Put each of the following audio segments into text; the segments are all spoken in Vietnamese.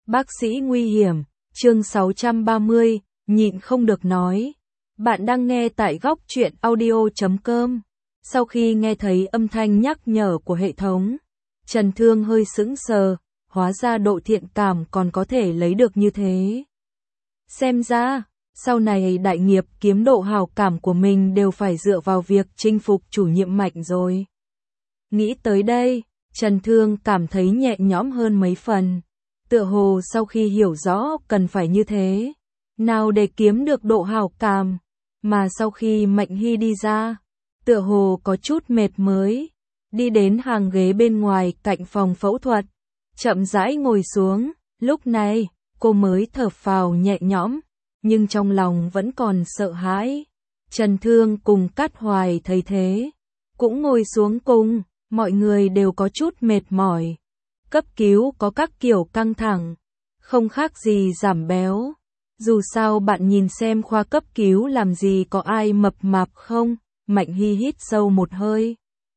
Bác sĩ nguy hiểm, chương 630, nhịn không được nói. Bạn đang nghe tại góc truyện audio.com. Sau khi nghe thấy âm thanh nhắc nhở của hệ thống, Trần Thương hơi sững sờ, hóa ra độ thiện cảm còn có thể lấy được như thế. Xem ra, sau này đại nghiệp kiếm độ hào cảm của mình đều phải dựa vào việc chinh phục chủ nhiệm Mạnh rồi. Nghĩ tới đây, Trần Thương cảm thấy nhẹ nhõm hơn mấy phần. Tựa hồ sau khi hiểu rõ cần phải như thế, nào để kiếm được độ hào cảm, mà sau khi Mạnh Hy đi ra, tựa hồ có chút mệt mới, đi đến hàng ghế bên ngoài cạnh phòng phẫu thuật, chậm rãi ngồi xuống, lúc này, cô mới thở phào nhẹ nhõm, nhưng trong lòng vẫn còn sợ hãi. Trần Thương cùng Cát Hoài thấy thế, cũng ngồi xuống cùng, mọi người đều có chút mệt mỏi. Cấp cứu có các kiểu căng thẳng, không khác gì giảm béo. Dù sao bạn nhìn xem khoa cấp cứu làm gì có ai mập mạp không? Mạnh Hy hít sâu một hơi.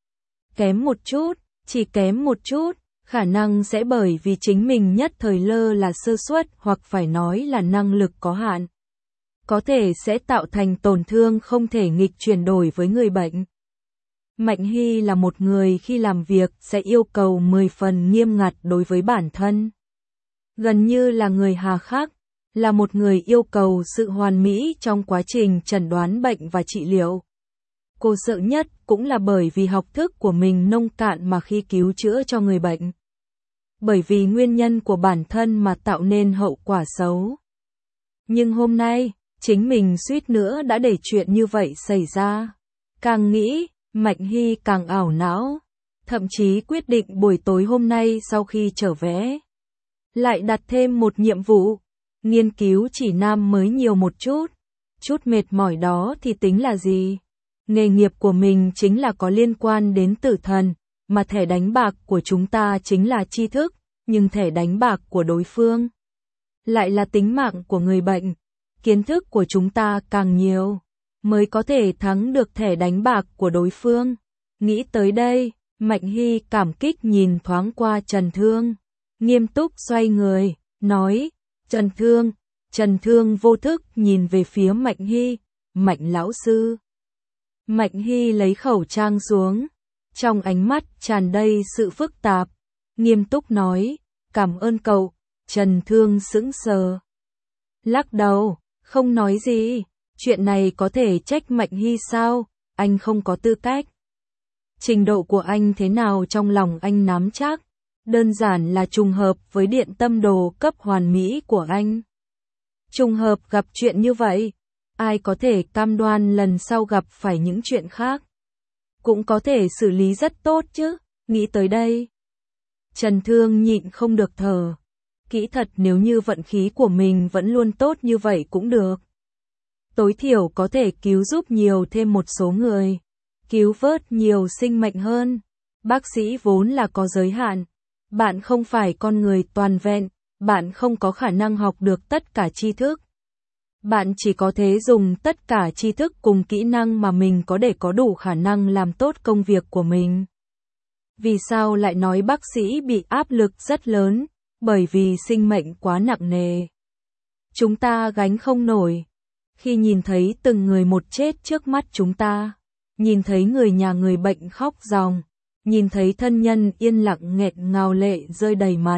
Kém một chút, chỉ kém một chút, khả năng sẽ bởi vì chính mình nhất thời lơ là sơ suất hoặc phải nói là năng lực có hạn. Có thể sẽ tạo thành tổn thương không thể nghịch chuyển đổi với người bệnh. Mạnh Hy là một người khi làm việc sẽ yêu cầu 10 phần nghiêm ngặt đối với bản thân. Gần như là người hà khắc, là một người yêu cầu sự hoàn mỹ trong quá trình chẩn đoán bệnh và trị liệu. Cô sợ nhất cũng là bởi vì học thức của mình nông cạn mà khi cứu chữa cho người bệnh. Bởi vì nguyên nhân của bản thân mà tạo nên hậu quả xấu. Nhưng hôm nay, chính mình suýt nữa đã để chuyện như vậy xảy ra. Càng nghĩ, Mạnh Hy càng ảo não, thậm chí quyết định buổi tối hôm nay sau khi trở về, lại đặt thêm một nhiệm vụ, nghiên cứu chỉ nam mới nhiều một chút mệt mỏi đó thì tính là gì? Nghề nghiệp của mình chính là có liên quan đến tử thần, mà thẻ đánh bạc của chúng ta chính là tri thức, nhưng thẻ đánh bạc của đối phương lại là tính mạng của người bệnh. Kiến thức của chúng ta càng nhiều, mới có thể thắng được thẻ đánh bạc của đối phương. Nghĩ tới đây, Mạnh Hy cảm kích nhìn thoáng qua Trần Thương, nghiêm túc xoay người, nói, Trần Thương vô thức nhìn về phía Mạnh Hy, Mạnh lão sư. Mạnh Hy lấy khẩu trang xuống, trong ánh mắt tràn đầy sự phức tạp, nghiêm túc nói, cảm ơn cậu. Trần Thương sững sờ, lắc đầu, không nói gì. Chuyện này có thể trách Mạnh Hy sao? Anh không có tư cách. Trình độ của anh thế nào trong lòng anh nắm chắc, đơn giản là trùng hợp với điện tâm đồ cấp hoàn mỹ của anh. Trùng hợp gặp chuyện như vậy, ai có thể cam đoan lần sau gặp phải những chuyện khác. Cũng có thể xử lý rất tốt chứ, nghĩ tới đây. Trần Thương nhịn không được thở. Kỹ thật nếu như vận khí của mình vẫn luôn tốt như vậy cũng được. Tối thiểu có thể cứu giúp nhiều thêm một số người, cứu vớt nhiều sinh mệnh hơn. Bác sĩ vốn là có giới hạn, bạn không phải con người toàn vẹn, bạn không có khả năng học được tất cả tri thức. Bạn chỉ có thể dùng tất cả tri thức cùng kỹ năng mà mình có để có đủ khả năng làm tốt công việc của mình. Vì sao lại nói bác sĩ bị áp lực rất lớn? Bởi vì sinh mệnh quá nặng nề. Chúng ta gánh không nổi. Khi nhìn thấy từng người một chết trước mắt chúng ta, nhìn thấy người nhà người bệnh khóc ròng, nhìn thấy thân nhân yên lặng nghẹn ngào lệ rơi đầy mặt.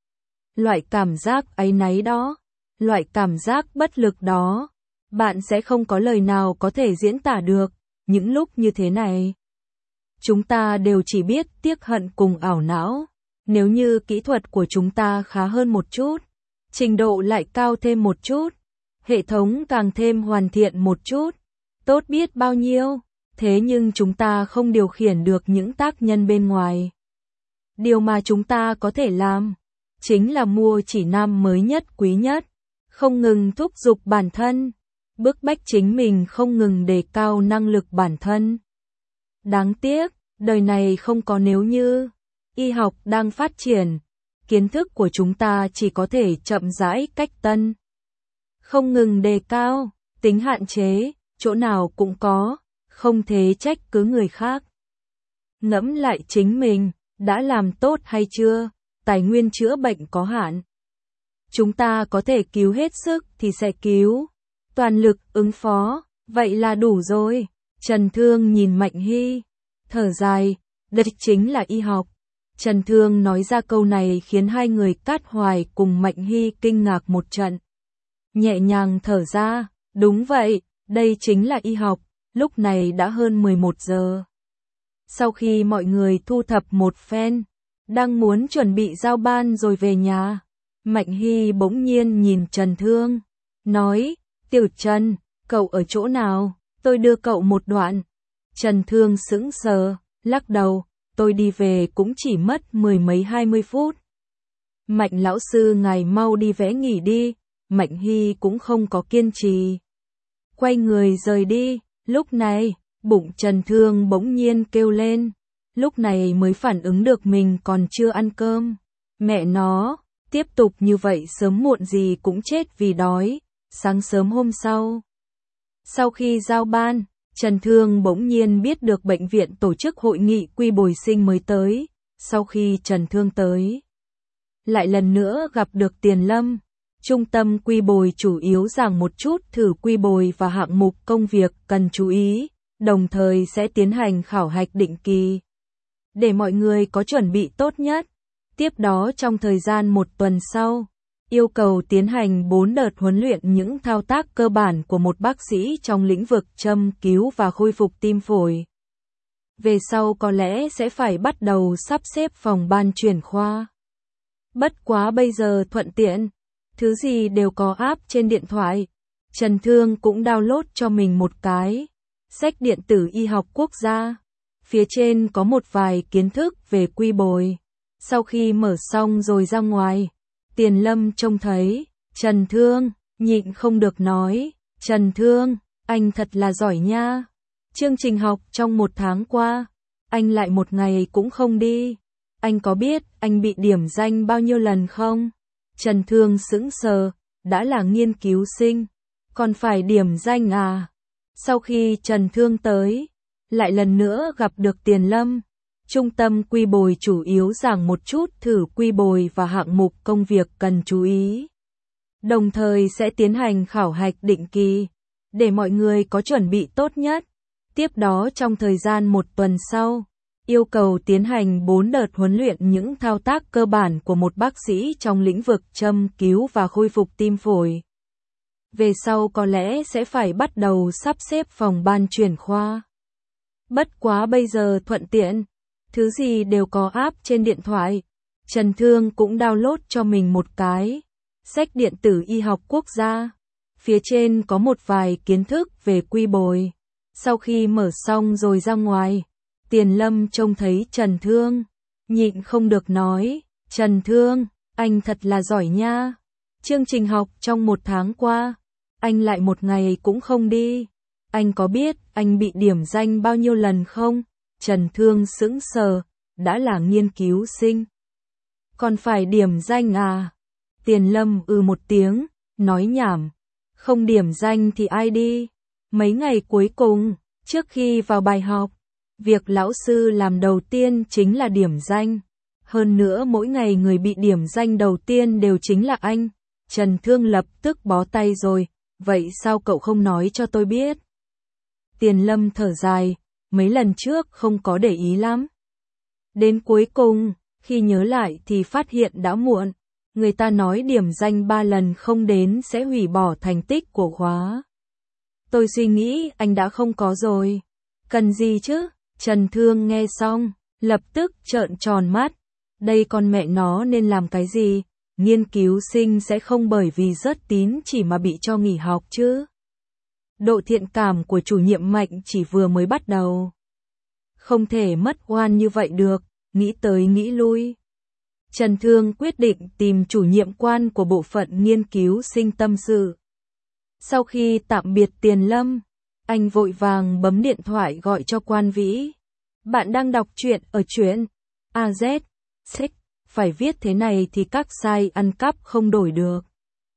Loại cảm giác áy náy đó, loại cảm giác bất lực đó, bạn sẽ không có lời nào có thể diễn tả được. Những lúc như thế này, chúng ta đều chỉ biết tiếc hận cùng ảo não. Nếu như kỹ thuật của chúng ta khá hơn một chút, trình độ lại cao thêm một chút, hệ thống càng thêm hoàn thiện một chút, tốt biết bao nhiêu. Thế nhưng chúng ta không điều khiển được những tác nhân bên ngoài. Điều mà chúng ta có thể làm, chính là mua chỉ nam mới nhất quý nhất, không ngừng thúc giục bản thân, bức bách chính mình không ngừng đề cao năng lực bản thân. Đáng tiếc, đời này không có nếu như. Y học đang phát triển, kiến thức của chúng ta chỉ có thể chậm rãi cách tân. Không ngừng đề cao, tính hạn chế, chỗ nào cũng có, không thể trách cứ người khác. Ngẫm lại chính mình, đã làm tốt hay chưa? Tài nguyên chữa bệnh có hạn. Chúng ta có thể cứu hết sức thì sẽ cứu. Toàn lực ứng phó, vậy là đủ rồi. Trần Thương nhìn Mạnh Hy, thở dài, đây chính là y học. Trần Thương nói ra câu này khiến hai người Cát Hoài cùng Mạnh Hy kinh ngạc một trận. Nhẹ nhàng thở ra, đúng vậy, đây chính là y học. Lúc này đã hơn 11 giờ. Sau khi mọi người thu thập một phen, đang muốn chuẩn bị giao ban rồi về nhà, Mạnh Hy bỗng nhiên nhìn Trần Thương, nói, Tiểu Trần, cậu ở chỗ nào, tôi đưa cậu một đoạn. Trần Thương sững sờ, lắc đầu, tôi đi về cũng chỉ mất 10 mấy 20 phút. Mạnh lão sư ngài mau đi vẽ nghỉ đi, Mạnh Hy cũng không có kiên trì. Quay người rời đi, lúc này, bụng Trần Thương bỗng nhiên kêu lên, lúc này mới phản ứng được mình còn chưa ăn cơm. Mẹ nó, tiếp tục như vậy sớm muộn gì cũng chết vì đói. Sáng sớm hôm sau khi giao ban, Trần Thương bỗng nhiên biết được bệnh viện tổ chức hội nghị quy bồi sinh mới tới. Sau khi Trần Thương tới, lại lần nữa gặp được Tiền Lâm. Trung tâm quy bồi chủ yếu giảng một chút thử quy bồi và hạng mục công việc cần chú ý, đồng thời sẽ tiến hành khảo hạch định kỳ, để mọi người có chuẩn bị tốt nhất. Tiếp đó trong thời gian 1 tuần sau, yêu cầu tiến hành 4 đợt huấn luyện những thao tác cơ bản của một bác sĩ trong lĩnh vực châm cứu và khôi phục tim phổi. Về sau có lẽ sẽ phải bắt đầu sắp xếp phòng ban chuyển khoa. Bất quá bây giờ thuận tiện, thứ gì đều có app trên điện thoại. Trần Thương cũng download cho mình một cái sách điện tử y học quốc gia. Phía trên có một vài kiến thức về quy bồi. Sau khi mở xong rồi ra ngoài, Tiền Lâm trông thấy Trần Thương, nhịn không được nói, Trần Thương, anh thật là giỏi nha. Chương trình học trong 1 tháng qua, anh lại một ngày cũng không đi. Anh có biết anh bị điểm danh bao nhiêu lần không? Trần Thương sững sờ, đã là nghiên cứu sinh, còn phải điểm danh à? Sau khi Trần Thương tới, lại lần nữa gặp được Tiền Lâm. Trung tâm quy bồi chủ yếu giảng một chút thử quy bồi và hạng mục công việc cần chú ý, đồng thời sẽ tiến hành khảo hạch định kỳ, để mọi người có chuẩn bị tốt nhất. Tiếp đó trong thời gian 1 tuần sau, yêu cầu tiến hành 4 đợt huấn luyện những thao tác cơ bản của một bác sĩ trong lĩnh vực châm cứu và khôi phục tim phổi. Về sau có lẽ sẽ phải bắt đầu sắp xếp phòng ban chuyển khoa. Bất quá bây giờ thuận tiện, thứ gì đều có app trên điện thoại. Trần Thương cũng download cho mình một cái sách điện tử y học quốc gia. Phía trên có một vài kiến thức về quy bồi. Sau khi mở xong rồi ra ngoài, Tiền Lâm trông thấy Trần Thương, nhịn không được nói, Trần Thương, anh thật là giỏi nha. Chương trình học trong 1 tháng qua, anh lại một ngày cũng không đi. Anh có biết anh bị điểm danh bao nhiêu lần không? Trần Thương sững sờ, đã là nghiên cứu sinh, còn phải điểm danh à? Tiền Lâm một tiếng, nói nhảm, không điểm danh thì ai đi? Mấy ngày cuối cùng, trước khi vào bài học, việc lão sư làm đầu tiên chính là điểm danh. Hơn nữa mỗi ngày người bị điểm danh đầu tiên đều chính là anh. Trần Thương lập tức bó tay rồi, vậy sao cậu không nói cho tôi biết? Tiền Lâm thở dài, mấy lần trước không có để ý lắm. Đến cuối cùng, khi nhớ lại thì phát hiện đã muộn. Người ta nói điểm danh 3 lần không đến sẽ hủy bỏ thành tích của khóa. Tôi suy nghĩ anh đã không có rồi. Cần gì chứ? Trần Thương nghe xong, lập tức trợn tròn mắt. Đây con mẹ nó nên làm cái gì? Nghiên cứu sinh sẽ không bởi vì rớt tín chỉ mà bị cho nghỉ học chứ. Độ thiện cảm của chủ nhiệm Mạnh chỉ vừa mới bắt đầu. Không thể mất oan như vậy được, nghĩ tới nghĩ lui. Trần Thương quyết định tìm chủ nhiệm quan của bộ phận nghiên cứu sinh tâm sự. Sau khi tạm biệt Tiền Lâm, anh vội vàng bấm điện thoại gọi cho Quan Vĩ. Bạn đang đọc truyện ở truyện AZ. Phải viết thế này thì các site ăn cắp không đổi được.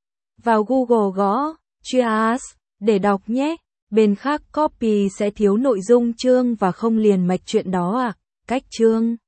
Vào Google gõ Cheers để đọc nhé. Bên khác copy sẽ thiếu nội dung chương và không liền mạch truyện đó à? Cách chương